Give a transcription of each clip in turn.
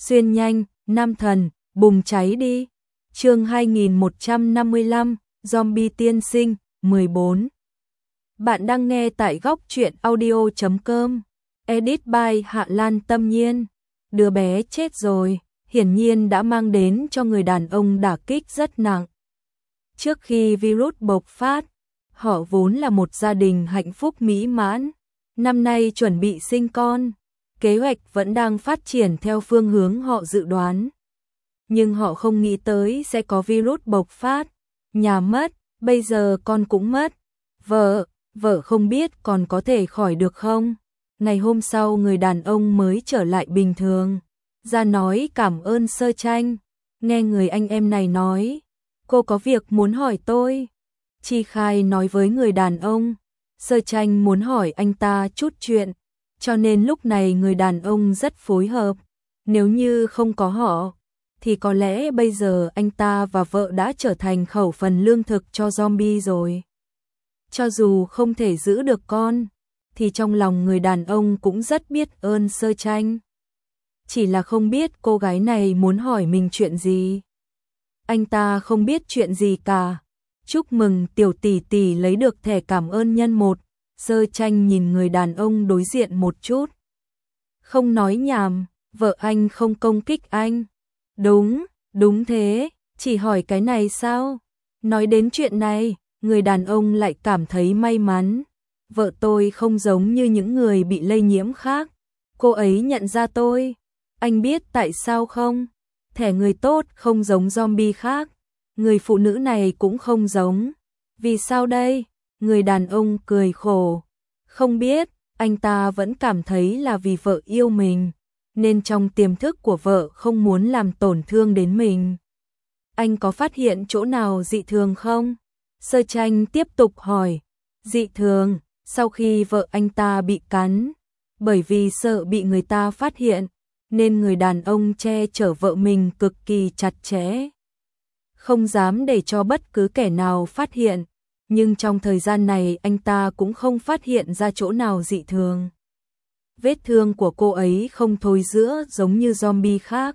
xuyên nhanh, nam thần, bùng cháy đi. Chương 2155, Zombie tiên sinh, 14. Bạn đang nghe tại góc truyện audio.com. Edit by Hạ Lan Tâm Nhiên. Đứa bé chết rồi, hiển nhiên đã mang đến cho người đàn ông đả kích rất nặng. Trước khi virus bộc phát, họ vốn là một gia đình hạnh phúc mỹ mãn. Năm nay chuẩn bị sinh con, kế hoạch vẫn đang phát triển theo phương hướng họ dự đoán. Nhưng họ không nghĩ tới sẽ có virus bộc phát, nhà mất, bây giờ con cũng mất. Vợ không biết còn có thể khỏi được không? Ngày hôm sau người đàn ông mới trở lại bình thường, ra nói cảm ơn Sơ Tranh. Nghe người anh em này nói, cô có việc muốn hỏi tôi. Chi Khai nói với người đàn ông, Sơ Tranh muốn hỏi anh ta chút chuyện, cho nên lúc này người đàn ông rất phối hợp. Nếu như không có họ, thì có lẽ bây giờ anh ta và vợ đã trở thành khẩu phần lương thực cho zombie rồi. Cho dù không thể giữ được con, thì trong lòng người đàn ông cũng rất biết ơn Sơ Tranh. Chỉ là không biết cô gái này muốn hỏi mình chuyện gì. Anh ta không biết chuyện gì cả. Chúc mừng tiểu tỷ tỷ lấy được thẻ cảm ơn nhân 1. Sơ Tranh nhìn người đàn ông đối diện một chút. Không nói nhảm, vợ anh không công kích anh. Đúng thế, chỉ hỏi cái này sao? Nói đến chuyện này, người đàn ông lại cảm thấy may mắn. Vợ tôi không giống như những người bị lây nhiễm khác. Cô ấy nhận ra tôi. Anh biết tại sao không? Thẻ người tốt không giống zombie khác. Người phụ nữ này cũng không giống. Vì sao đây? Người đàn ông cười khổ. Không biết, anh ta vẫn cảm thấy là vì vợ yêu mình, nên trong tiềm thức của vợ không muốn làm tổn thương đến mình. Anh có phát hiện chỗ nào dị thường không? Sơ Tranh tiếp tục hỏi. Dị thường, sau khi vợ anh ta bị cắn, bởi vì sợ bị người ta phát hiện, nên người đàn ông che chở vợ mình cực kỳ chặt chẽ. Không dám để cho bất cứ kẻ nào phát hiện, nhưng trong thời gian này anh ta cũng không phát hiện ra chỗ nào dị thường. Vết thương của cô ấy không thối rữa giống như zombie khác.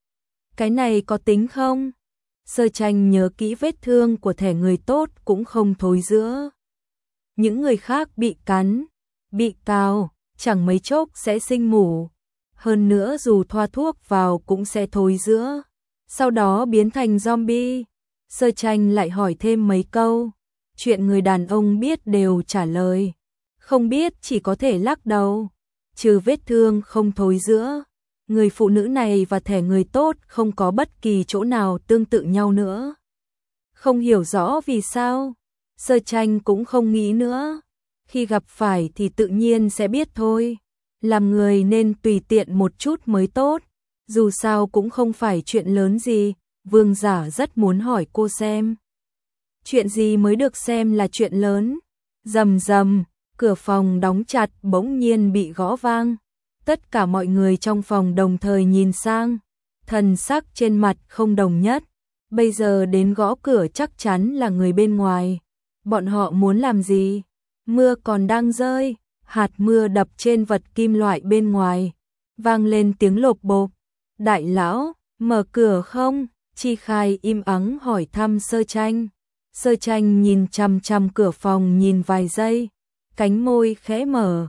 Cái này có tính không? Sơ Tranh nhớ kỹ vết thương của thẻ người tốt cũng không thối rữa. Những người khác bị cắn, bị cào, chẳng mấy chốc sẽ sinh mủ. Hơn nữa dù thoa thuốc vào cũng sẽ thối rữa, sau đó biến thành zombie. Sơ Tranh lại hỏi thêm mấy câu. Chuyện người đàn ông biết đều trả lời. Không biết chỉ có thể lắc đầu. Trừ vết thương không thối rữa, người phụ nữ này và thẻ người tốt không có bất kỳ chỗ nào tương tự nhau nữa. Không hiểu rõ vì sao. Sơ Tranh cũng không nghĩ nữa. Khi gặp phải thì tự nhiên sẽ biết thôi. Làm người nên tùy tiện một chút mới tốt. Dù sao cũng không phải chuyện lớn gì. Vương giả rất muốn hỏi cô xem. Chuyện gì mới được xem là chuyện lớn? Rầm rầm, cửa phòng đóng chặt bỗng nhiên bị gõ vang. Tất cả mọi người trong phòng đồng thời nhìn sang. Thần sắc trên mặt không đồng nhất. Bây giờ đến gõ cửa chắc chắn là người bên ngoài. Bọn họ muốn làm gì? Mưa còn đang rơi, hạt mưa đập trên vật kim loại bên ngoài. Vang lên tiếng lộp bộp. Đại lão, mở cửa không? Chi Khai im ắng hỏi thăm Sơ Tranh. Sơ Tranh nhìn chằm chằm cửa phòng nhìn vài giây. Cánh môi khẽ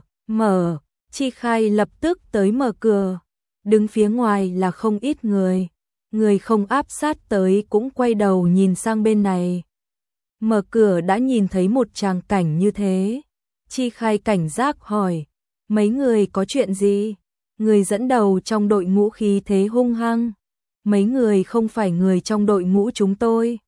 mở. Chi Khai lập tức tới mở cửa. Đứng phía ngoài là không ít người. Người không áp sát tới cũng quay đầu nhìn sang bên này. Mở cửa đã nhìn thấy một tràng cảnh như thế. Chi Khai cảnh giác hỏi. Mấy người có chuyện gì? Người dẫn đầu trong đội ngũ khí thế hung hăng. Mấy người không phải người trong đội ngũ chúng tôi.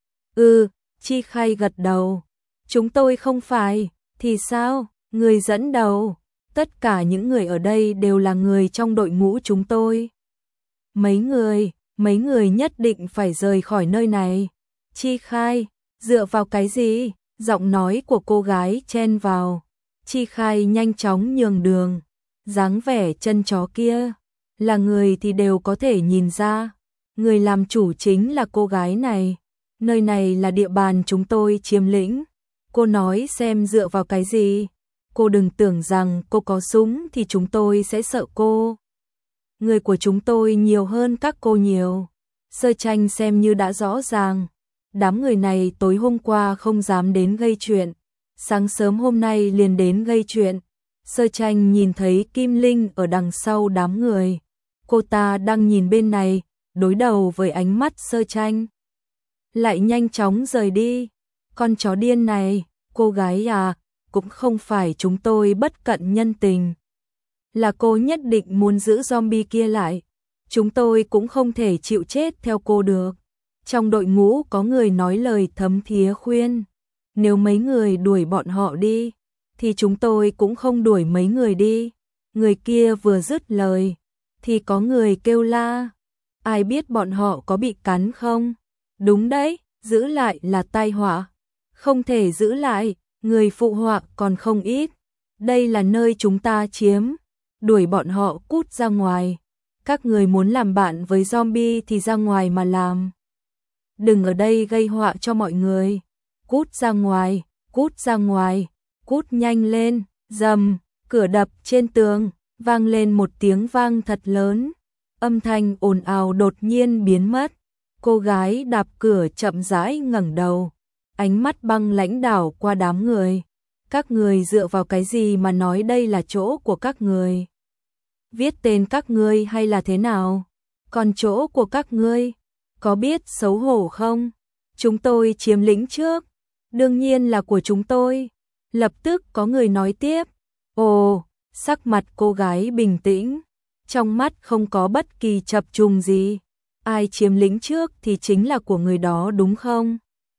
Chi Khai gật đầu. Chúng tôi không phải. Thì sao? Người dẫn đầu. Tất cả những người ở đây đều là người trong đội ngũ chúng tôi. Mấy người nhất định phải rời khỏi nơi này. Chi Khai, dựa vào cái gì? Giọng nói của cô gái chen vào. Chi Khai nhanh chóng nhường đường. Dáng vẻ chân chó kia, là người thì đều có thể nhìn ra. Người làm chủ chính là cô gái này. Nơi này là địa bàn chúng tôi chiếm lĩnh. Cô nói xem dựa vào cái gì? Cô đừng tưởng rằng cô có súng thì chúng tôi sẽ sợ cô. người của chúng tôi nhiều hơn các cô nhiều. Sơ Tranh xem như đã rõ ràng, đám người này tối hôm qua không dám đến gây chuyện, sáng sớm hôm nay liền đến gây chuyện. Sơ Tranh nhìn thấy Kim Linh ở đằng sau đám người, cô ta đang nhìn bên này, đối đầu với ánh mắt Sơ Tranh, lại nhanh chóng rời đi. Con chó điên này, cô gái à, cũng không phải chúng tôi bất cận nhân tình, là cô nhất định muốn giữ zombie kia lại, chúng tôi cũng không thể chịu chết theo cô được. Trong đội ngũ có người nói lời thấm thía khuyên, nếu mấy người đuổi bọn họ đi, thì chúng tôi cũng không đuổi mấy người đi. Người kia vừa dứt lời, thì có người kêu la, ai biết bọn họ có bị cắn không? Đúng đấy, giữ lại là tai họa, không thể giữ lại, người phụ họa còn không ít. Đây là nơi chúng ta chiếm, đuổi bọn họ cút ra ngoài. Các người muốn làm bạn với zombie thì ra ngoài mà làm. Đừng ở đây gây họa cho mọi người. Cút ra ngoài, cút ra ngoài, cút nhanh lên. Rầm, cửa đập trên tường, vang lên một tiếng vang thật lớn. Âm thanh ồn ào đột nhiên biến mất. Cô gái đạp cửa chậm rãi ngẩng đầu, ánh mắt băng lãnh đảo qua đám người. Các người dựa vào cái gì mà nói đây là chỗ của các người? Viết tên các ngươi hay là thế nào? Còn chỗ của các ngươi, có biết xấu hổ không? Chúng tôi chiếm lĩnh trước, đương nhiên là của chúng tôi. Lập tức có người nói tiếp. Ồ, sắc mặt cô gái bình tĩnh, trong mắt không có bất kỳ chập trùng gì. Ai chiếm lĩnh trước thì chính là của người đó đúng không?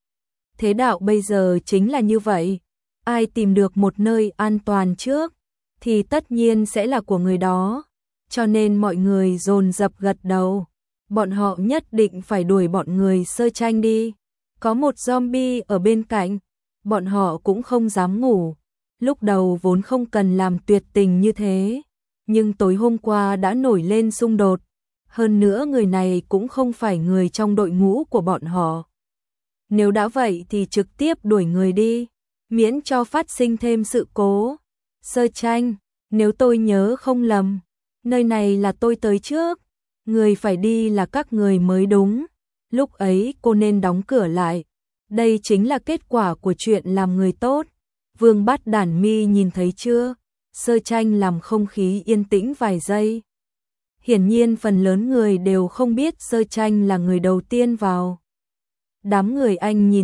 Thế đạo bây giờ chính là như vậy. Ai tìm được một nơi an toàn trước thì tất nhiên sẽ là của người đó. Cho nên mọi người dồn dập gật đầu. Bọn họ nhất định phải đuổi bọn người Sơ Tranh đi. Có một zombie ở bên cạnh, bọn họ cũng không dám ngủ. Lúc đầu vốn không cần làm tuyệt tình như thế, nhưng tối hôm qua đã nổi lên xung đột. Hơn nữa người này cũng không phải người trong đội ngũ của bọn họ. Nếu đã vậy thì trực tiếp đuổi người đi, miễn cho phát sinh thêm sự cố. Sơ Tranh, nếu tôi nhớ không lầm, nơi này là tôi tới trước, người phải đi là các người mới đúng. Lúc ấy cô nên đóng cửa lại. Đây chính là kết quả của chuyện làm người tốt. Vương Bát Đản Mi nhìn thấy chưa? Sơ Tranh làm không khí yên tĩnh vài giây. Hiển nhiên phần lớn người đều không biết Sơ Tranh là người đầu tiên vào. Đám người anh nhìn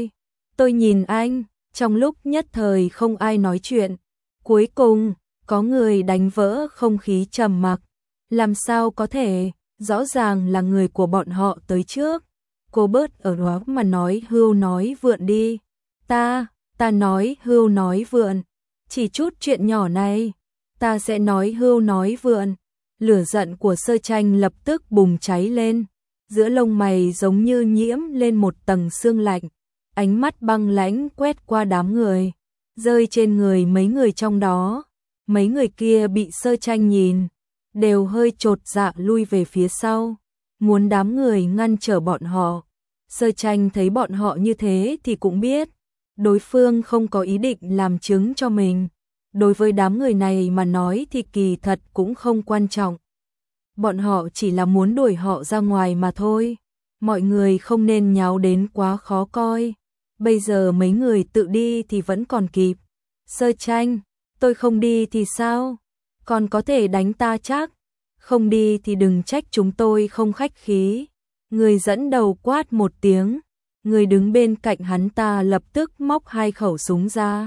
tôi nhìn anh, trong lúc nhất thời không ai nói chuyện. Cuối cùng, có người đánh vỡ không khí trầm mặc. Làm sao có thể, rõ ràng là người của bọn họ tới trước. Cô bớt ở đó mà nói hưu nói vượn đi. Ta nói hưu nói vượn. Chỉ chút chuyện nhỏ này, ta sẽ nói hưu nói vượn. Lửa giận của Sơ Tranh lập tức bùng cháy lên. Giữa lông mày giống như nhiễm lên một tầng sương lạnh. Ánh mắt băng lãnh quét qua đám người, rơi trên người mấy người trong đó. Mấy người kia bị Sơ Tranh nhìn, đều hơi chột dạ lui về phía sau, muốn đám người ngăn trở bọn họ. Sơ Tranh thấy bọn họ như thế thì cũng biết, đối phương không có ý định làm chứng cho mình. Đối với đám người này mà nói thì kỳ thật cũng không quan trọng. Bọn họ chỉ là muốn đuổi họ ra ngoài mà thôi. Mọi người không nên nháo đến quá khó coi. Bây giờ mấy người tự đi thì vẫn còn kịp. Sơ Tranh, tôi không đi thì sao? Còn có thể đánh ta chắc. Không đi thì đừng trách chúng tôi không khách khí. Người dẫn đầu quát một tiếng. Người đứng bên cạnh hắn ta lập tức móc 2 khẩu súng ra,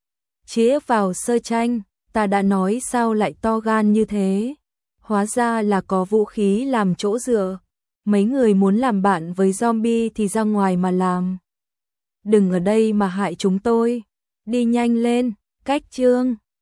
chĩa vào Sơ Tranh. Ta đã nói sao lại to gan như thế? Hóa ra là có vũ khí làm chỗ dựa. Mấy người muốn làm bạn với zombie thì ra ngoài mà làm. Đừng ở đây mà hại chúng tôi. Đi nhanh lên, cách chương.